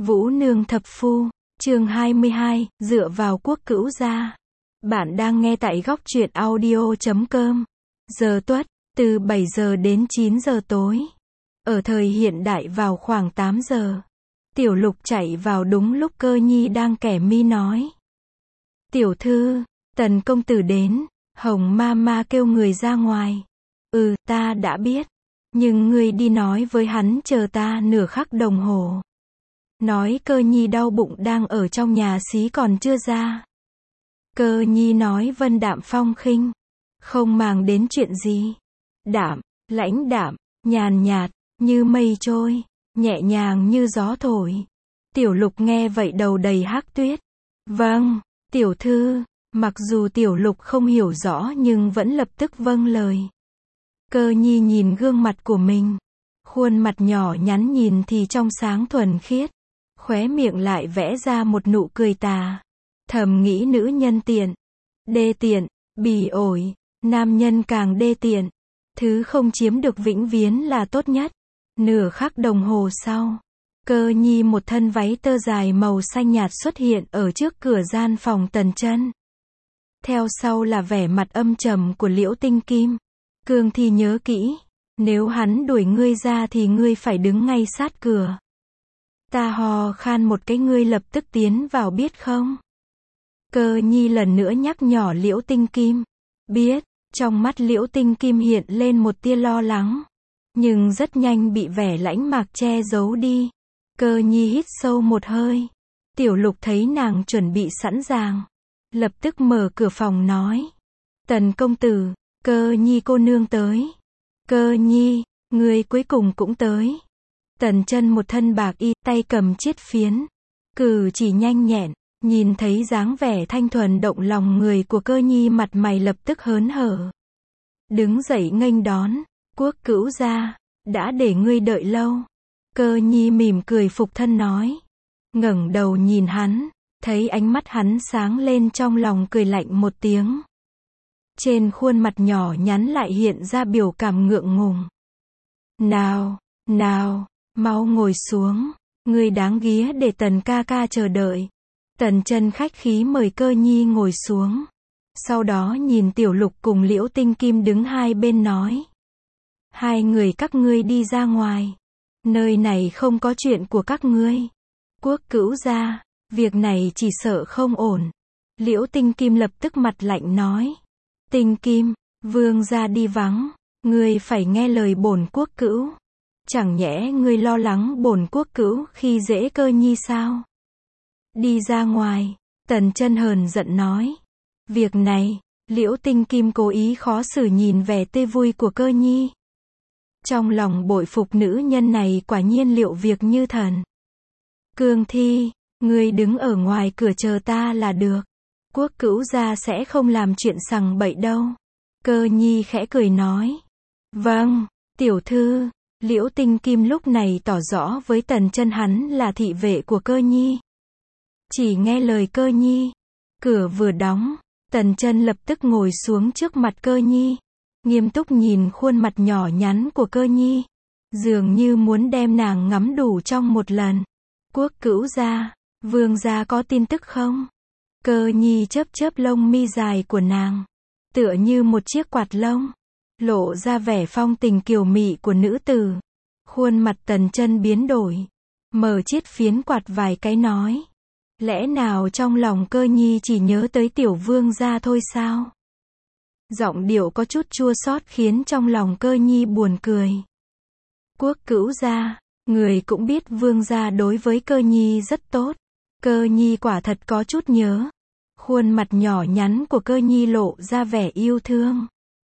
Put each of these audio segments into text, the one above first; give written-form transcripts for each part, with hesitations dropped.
Vũ Nương Thập Phu, chương 22, dựa vào quốc cữu gia. Bạn đang nghe tại góc truyện audio.com. Giờ tuất, từ 7 giờ đến 9 giờ tối. Ở thời hiện đại vào khoảng 8 giờ. Tiểu Lục chạy vào đúng lúc Cơ Nhi đang kẻ mi nói. Tiểu thư, Tần công tử đến, Hồng Mama kêu người ra ngoài. Ta đã biết. Nhưng ngươi đi nói với hắn chờ ta nửa khắc đồng hồ. Nói Cơ Nhi đau bụng đang ở trong nhà xí còn chưa ra. Cơ Nhi nói vân đạm phong khinh, không màng đến chuyện gì. Đạm, lãnh đạm, nhàn nhạt, như mây trôi, nhẹ nhàng như gió thổi. Tiểu Lục nghe vậy đầu đầy hắc tuyết. Vâng, tiểu thư. Mặc dù Tiểu Lục không hiểu rõ nhưng vẫn lập tức vâng lời. Cơ Nhi nhìn gương mặt của mình. Khuôn mặt nhỏ nhắn nhìn thì trong sáng thuần khiết. Khóe miệng lại vẽ ra một nụ cười tà. Thầm nghĩ nữ nhân tiện. Đê tiện, bỉ ổi. Nam nhân càng đê tiện. Thứ không chiếm được vĩnh viễn là tốt nhất. Nửa khắc đồng hồ sau. Cơ Nhi một thân váy tơ dài màu xanh nhạt xuất hiện ở trước cửa gian phòng Tần Chân. Theo sau là vẻ mặt âm trầm của Liễu Tinh Kim. Cương Thi nhớ kỹ, nếu hắn đuổi ngươi ra thì ngươi phải đứng ngay sát cửa. Ta hò khan một cái ngươi lập tức tiến vào biết không? Cơ Nhi lần nữa nhắc nhỏ Liễu Tinh Kim. Biết, trong mắt Liễu Tinh Kim hiện lên một tia lo lắng. Nhưng rất nhanh bị vẻ lãnh mạc che giấu đi. Cơ Nhi hít sâu một hơi. Tiểu Lục thấy nàng chuẩn bị sẵn sàng. Lập tức mở cửa phòng nói. Tần công tử, Cơ Nhi cô nương tới. Cơ Nhi, người cuối cùng cũng tới. Tần Chân một thân bạc y, tay cầm chiết phiến. Cử chỉ nhanh nhẹn, nhìn thấy dáng vẻ thanh thuần động lòng người của Cơ Nhi mặt mày lập tức hớn hở. Đứng dậy nghênh đón, quốc cữu gia, đã để ngươi đợi lâu. Cơ Nhi mỉm cười phục thân nói. Ngẩng đầu nhìn hắn. Thấy ánh mắt hắn sáng lên trong lòng cười lạnh một tiếng. Trên khuôn mặt nhỏ nhắn lại hiện ra biểu cảm ngượng ngùng. Nào, mau ngồi xuống. Ngươi đáng ghía để Tần ca ca chờ đợi. Tần Chân khách khí mời Cơ Nhi ngồi xuống. Sau đó nhìn Tiểu Lục cùng Liễu Tinh Kim đứng hai bên nói. Hai người các ngươi đi ra ngoài. Nơi này không có chuyện của các ngươi. Quốc cữu gia. Việc này chỉ sợ không ổn. Liễu Tinh Kim lập tức mặt lạnh nói. Tinh Kim, vương gia đi vắng. Ngươi phải nghe lời bổn quốc cữu. Chẳng nhẽ ngươi lo lắng bổn quốc cữu khi dễ Cơ Nhi sao? Đi ra ngoài. Tần Chân hờn giận nói. Việc này, Liễu Tinh Kim cố ý khó xử nhìn vẻ tươi vui của Cơ Nhi. Trong lòng bội phục nữ nhân này quả nhiên liệu việc như thần. Cương Thi. Ngươi đứng ở ngoài cửa chờ ta là được. Quốc cữu gia sẽ không làm chuyện sằng bậy đâu. Cơ Nhi khẽ cười nói. Vâng, tiểu thư. Liễu Tinh Kim lúc này tỏ rõ với Tần Chân hắn là thị vệ của Cơ Nhi. Chỉ nghe lời Cơ Nhi. Cửa vừa đóng, Tần Chân lập tức ngồi xuống trước mặt Cơ Nhi. Nghiêm túc nhìn khuôn mặt nhỏ nhắn của Cơ Nhi. Dường như muốn đem nàng ngắm đủ trong một lần. Quốc cữu gia. Vương gia có tin tức không? Cơ Nhi chớp chớp lông mi dài của nàng. Tựa như một chiếc quạt lông. Lộ ra vẻ phong tình kiều mị của nữ tử. Khuôn mặt Tần Chân biến đổi. Mở chiếc phiến quạt vài cái nói. Lẽ nào trong lòng Cơ Nhi chỉ nhớ tới tiểu vương gia thôi sao? Giọng điệu có chút chua xót khiến trong lòng Cơ Nhi buồn cười. Quốc cữu gia, người cũng biết vương gia đối với Cơ Nhi rất tốt. Cơ Nhi quả thật có chút nhớ. Khuôn mặt nhỏ nhắn của Cơ Nhi lộ ra vẻ yêu thương.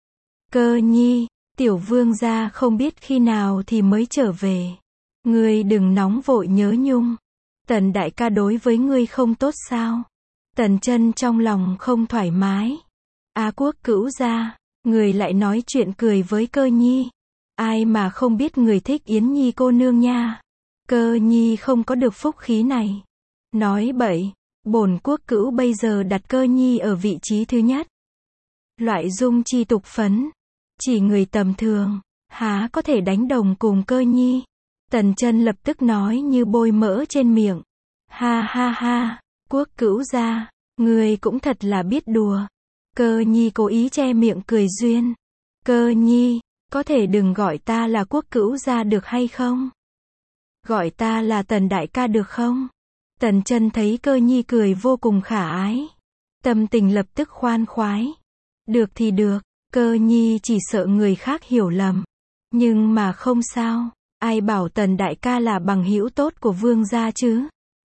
Cơ Nhi, tiểu vương gia không biết khi nào thì mới trở về. Ngươi đừng nóng vội nhớ nhung. Tần đại ca đối với ngươi không tốt sao? Tần Chân trong lòng không thoải mái. Quốc cữu gia, người lại nói chuyện cười với Cơ Nhi. Ai mà không biết người thích Yến Nhi cô nương nha. Cơ Nhi không có được phúc khí này. Nói bậy, bổn quốc cữu bây giờ đặt Cơ Nhi ở vị trí thứ nhất. Loại dung chi tục phấn, chỉ người tầm thường, há có thể đánh đồng cùng Cơ Nhi. Tần Chân lập tức nói như bôi mỡ trên miệng. Ha ha ha, Quốc Cữu gia, ngươi cũng thật là biết đùa. Cơ Nhi cố ý che miệng cười duyên. Cơ Nhi, có thể đừng gọi ta là Quốc Cữu gia được hay không? Gọi ta là Tần đại ca được không? Tần Chân thấy Cơ Nhi cười vô cùng khả ái. Tâm tình lập tức khoan khoái. Được thì được, Cơ Nhi chỉ sợ người khác hiểu lầm. Nhưng mà không sao, ai bảo Tần đại ca là bằng hữu tốt của Vương gia chứ?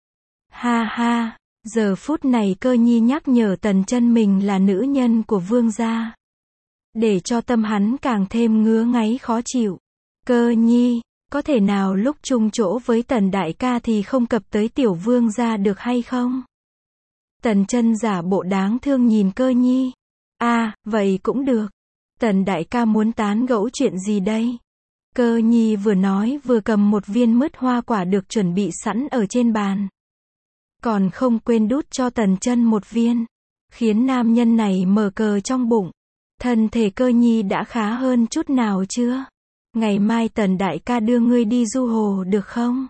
Ha ha, giờ phút này Cơ Nhi nhắc nhở Tần Chân mình là nữ nhân của Vương gia. Để cho tâm hắn càng thêm ngứa ngáy khó chịu. Cơ Nhi, có thể nào lúc chung chỗ với Tần đại ca thì không cập tới tiểu Vương gia được hay không? Tần Chân giả bộ đáng thương nhìn Cơ Nhi. Vậy cũng được. Tần đại ca muốn tán gẫu chuyện gì đây? Cơ Nhi vừa nói vừa cầm một viên mứt hoa quả được chuẩn bị sẵn ở trên bàn. Còn không quên đút cho Tần Chân một viên. Khiến nam nhân này mở cờ trong bụng. Thân thể Cơ Nhi đã khá hơn chút nào chưa? Ngày mai Tần đại ca đưa ngươi đi du hồ được không?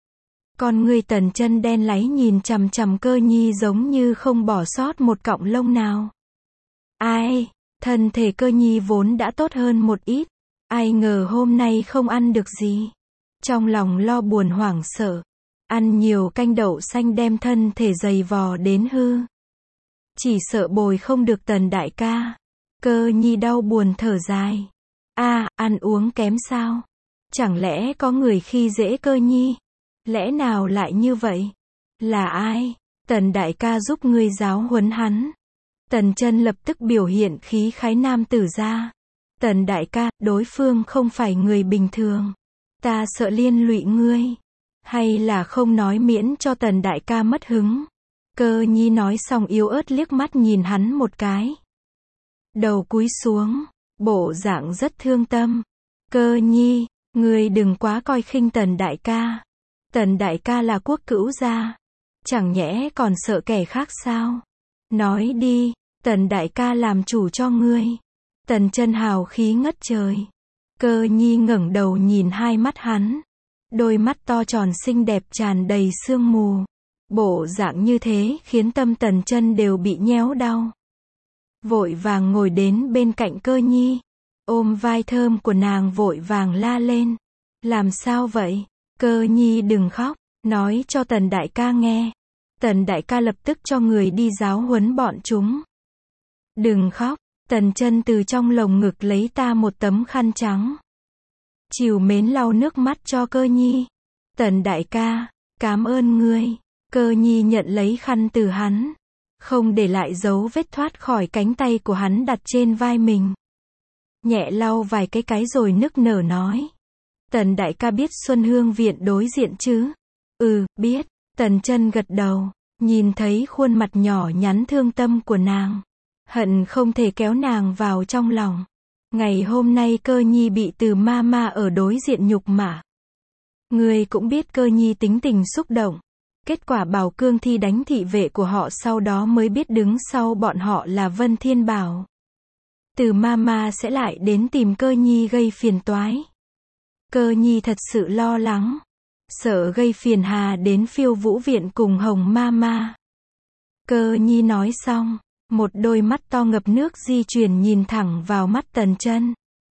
Con ngươi Tần Chân đen láy nhìn chằm chằm Cơ Nhi giống như không bỏ sót một cọng lông nào. Ai, thân thể Cơ Nhi vốn đã tốt hơn một ít. Ai ngờ hôm nay không ăn được gì. Trong lòng lo buồn hoảng sợ. Ăn nhiều canh đậu xanh đem thân thể dày vò đến hư. Chỉ sợ bồi không được Tần đại ca. Cơ Nhi đau buồn thở dài. Ăn uống kém sao? Chẳng lẽ có người khi dễ Cơ Nhi? Lẽ nào lại như vậy? Là ai? Tần đại ca giúp ngươi giáo huấn hắn. Tần Chân lập tức biểu hiện khí khái nam tử ra. Tần đại ca, đối phương không phải người bình thường. Ta sợ liên lụy ngươi. Hay là không nói miễn cho Tần đại ca mất hứng. Cơ Nhi nói xong yếu ớt liếc mắt nhìn hắn một cái. Đầu cúi xuống, bộ dạng rất thương tâm. Cơ Nhi, ngươi đừng quá coi khinh Tần đại ca. Tần đại ca là Quốc Cữu gia. Chẳng nhẽ còn sợ kẻ khác sao? Nói đi, Tần đại ca làm chủ cho ngươi. Tần Chân hào khí ngất trời. Cơ Nhi ngẩng đầu nhìn hai mắt hắn. Đôi mắt to tròn xinh đẹp tràn đầy sương mù. Bộ dạng như thế khiến tâm Tần Chân đều bị nhéo đau. Vội vàng ngồi đến bên cạnh Cơ Nhi. Ôm vai thơm của nàng vội vàng la lên. Làm sao vậy? Cơ Nhi đừng khóc. Nói cho Tần đại ca nghe. Tần đại ca lập tức cho người đi giáo huấn bọn chúng. Đừng khóc. Tần Chân từ trong lồng ngực lấy ta một tấm khăn trắng. Trìu mến lau nước mắt cho Cơ Nhi. Tần đại ca, cảm ơn ngươi. Cơ Nhi nhận lấy khăn từ hắn. Không để lại dấu vết thoát khỏi cánh tay của hắn đặt trên vai mình. Nhẹ lau vài cái rồi nức nở nói. Tần đại ca biết Xuân Hương Viện đối diện chứ? Biết. Tần Chân gật đầu. Nhìn thấy khuôn mặt nhỏ nhắn thương tâm của nàng. Hận không thể kéo nàng vào trong lòng. Ngày hôm nay Cơ Nhi bị Từ Mama ở đối diện nhục mạ. Ngươi cũng biết Cơ Nhi tính tình xúc động. Kết quả Bảo Cương Thi đánh thị vệ của họ, sau đó mới biết đứng sau bọn họ là Vân Thiên Bảo. Từ Mama sẽ lại đến tìm Cơ Nhi gây phiền toái. Cơ Nhi thật sự lo lắng. Sợ gây phiền hà đến Phiêu Vũ Viện cùng Hồng Mama. Cơ Nhi nói xong. Một đôi mắt to ngập nước di chuyển nhìn thẳng vào mắt Tần Chân.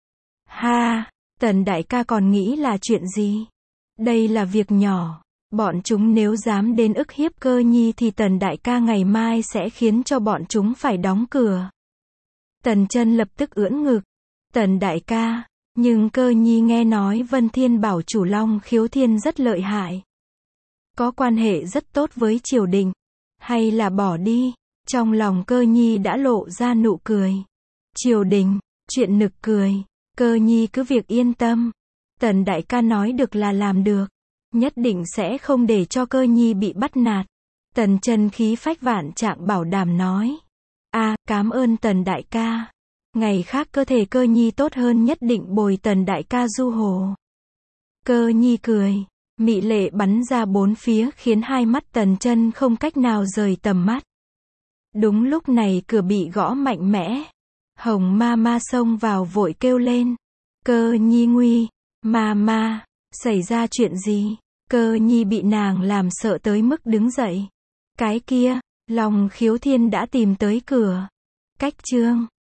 Tần đại ca còn nghĩ là chuyện gì? Đây là việc nhỏ. Bọn chúng nếu dám đến ức hiếp Cơ Nhi thì Tần đại ca ngày mai sẽ khiến cho bọn chúng phải đóng cửa. Tần Chân lập tức ưỡn ngực. Tần đại ca, nhưng Cơ Nhi nghe nói Vân Thiên Bảo chủ Long Khiếu Thiên rất lợi hại. Có quan hệ rất tốt với triều đình. Hay là bỏ đi? Trong lòng Cơ Nhi đã lộ ra nụ cười. Triều đình, chuyện nực cười. Cơ Nhi cứ việc yên tâm. Tần đại ca nói được là làm được. Nhất định sẽ không để cho Cơ Nhi bị bắt nạt. Tần Chân khí phách vạn trạng bảo đảm nói. Cảm ơn Tần đại ca. Ngày khác cơ thể Cơ Nhi tốt hơn nhất định bồi Tần đại ca du hồ. Cơ Nhi cười. Mị lệ bắn ra bốn phía khiến hai mắt Tần Chân không cách nào rời tầm mắt. Đúng lúc này cửa bị gõ mạnh mẽ. Hồng Mama xông vào vội kêu lên. Cơ Nhi nguy. Mama. Xảy ra chuyện gì? Cơ nhi bị nàng làm sợ tới mức đứng dậy. Cái kia, Long Khiếu Thiên đã tìm tới cửa. Cách chương